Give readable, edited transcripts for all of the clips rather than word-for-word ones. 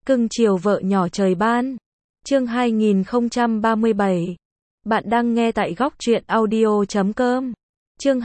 Cưng chiều vợ nhỏ trời ban. Chương 2037. Bạn đang nghe tại góc truyện audio.com. Chương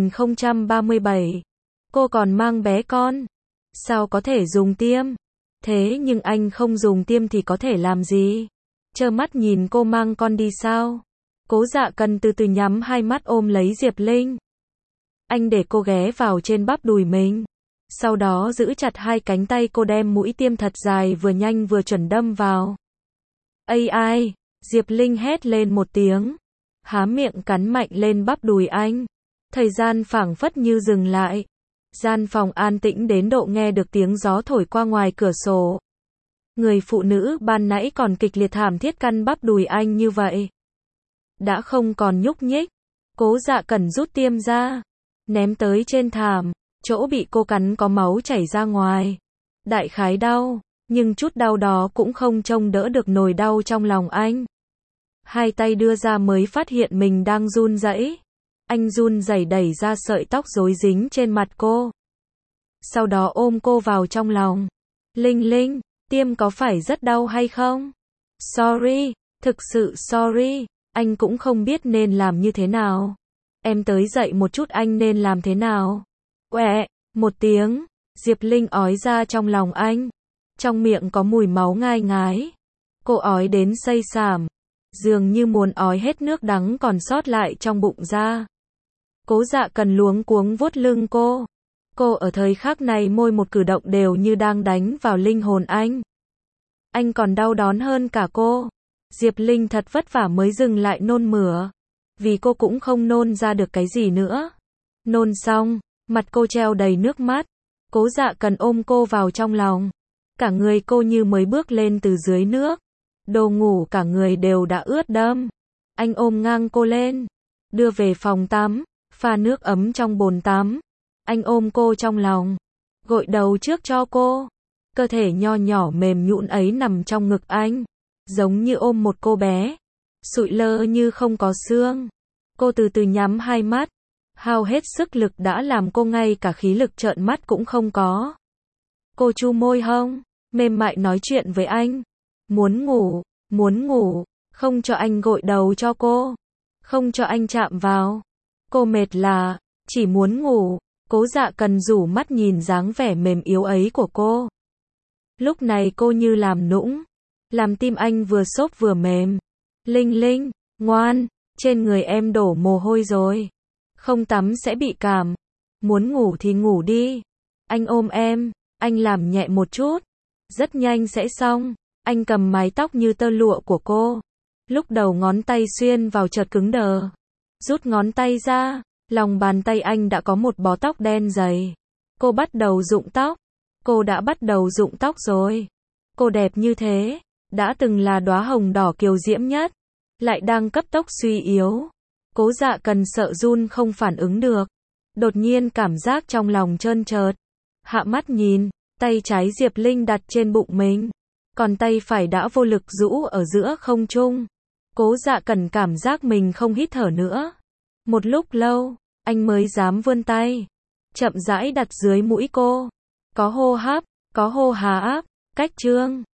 2037. Cô còn mang bé con. Sao có thể dùng tiêm? Thế nhưng anh không dùng tiêm thì có thể làm gì? Trơ mắt nhìn cô mang con đi sao? Cố Dạ Cần từ từ nhắm hai mắt ôm lấy Diệp Linh. Anh để cô ghé vào trên bắp đùi mình. Sau đó giữ chặt hai cánh tay cô, đem mũi tiêm thật dài vừa nhanh vừa chuẩn đâm vào. Ai, Diệp Linh hét lên một tiếng. Há miệng cắn mạnh lên bắp đùi anh. Thời gian phảng phất như dừng lại. Gian phòng an tĩnh đến độ nghe được tiếng gió thổi qua ngoài cửa sổ. Người phụ nữ ban nãy còn kịch liệt thảm thiết căn bắp đùi anh như vậy đã không còn nhúc nhích. Cố Dạ Cần rút tiêm ra, ném tới trên thảm. Chỗ bị cô cắn có máu chảy ra ngoài. Đại khái đau, nhưng chút đau đó cũng không trông đỡ được nỗi đau trong lòng anh. Hai tay đưa ra mới phát hiện mình đang run rẩy. Anh run rẩy đẩy ra sợi tóc rối dính trên mặt cô. Sau đó ôm cô vào trong lòng. Linh, tiêm có phải rất đau hay không? Sorry, thực sự sorry, anh cũng không biết nên làm như thế nào. Em tới dậy một chút, anh nên làm thế nào? Quẹ, một tiếng, Diệp Linh ói ra trong lòng anh. Trong miệng có mùi máu ngai ngái. Cô ói đến say sảm, dường như muốn ói hết nước đắng còn sót lại trong bụng ra. Cố Dạ Cần luống cuống vuốt lưng cô. Cô ở thời khắc này môi một cử động đều như đang đánh vào linh hồn anh. Anh còn đau đớn hơn cả cô. Diệp Linh thật vất vả mới dừng lại nôn mửa. Vì cô cũng không nôn ra được cái gì nữa. Nôn xong, mặt cô treo đầy nước mắt. Cố Dạ Cần ôm cô vào trong lòng. Cả người cô như mới bước lên từ dưới nước. Đồ ngủ cả người đều đã ướt đẫm. Anh ôm ngang cô lên, đưa về phòng tắm, pha nước ấm trong bồn tắm. Anh ôm cô trong lòng, gội đầu trước cho cô. Cơ thể nho nhỏ mềm nhũn ấy nằm trong ngực anh, giống như ôm một cô bé, sụi lơ như không có xương. Cô từ từ nhắm hai mắt, hao hết sức lực đã làm cô ngay cả khí lực trợn mắt cũng không có. Cô chu môi hông, mềm mại nói chuyện với anh. Muốn ngủ, không cho anh gội đầu cho cô, không cho anh chạm vào. Cô mệt là, chỉ muốn ngủ. Cố Dạ Cần rủ mắt nhìn dáng vẻ mềm yếu ấy của cô. Lúc này cô như làm nũng, làm tim anh vừa xốp vừa mềm. Linh, ngoan, trên người em đổ mồ hôi rồi. Không tắm sẽ bị cảm. Muốn ngủ thì ngủ đi. Anh ôm em, anh làm nhẹ một chút. Rất nhanh sẽ xong. Anh cầm mái tóc như tơ lụa của cô. Lúc đầu ngón tay xuyên vào chợt cứng đờ. Rút ngón tay ra, lòng bàn tay anh đã có một bó tóc đen dày. Cô bắt đầu rụng tóc. Cô đã bắt đầu rụng tóc rồi. Cô đẹp như thế, đã từng là đóa hồng đỏ kiều diễm nhất, lại đang cấp tốc suy yếu. Cố Dạ Cần sợ run không phản ứng được. Đột nhiên cảm giác trong lòng trơn trượt. Hạ mắt nhìn, tay trái Diệp Linh đặt trên bụng mình, còn tay phải đã vô lực rũ ở giữa không trung. Cố Dạ Cần cảm giác mình không hít thở nữa. Một lúc lâu, anh mới dám vươn tay, chậm rãi đặt dưới mũi cô. Có hô hấp, có hô há áp, cách chương.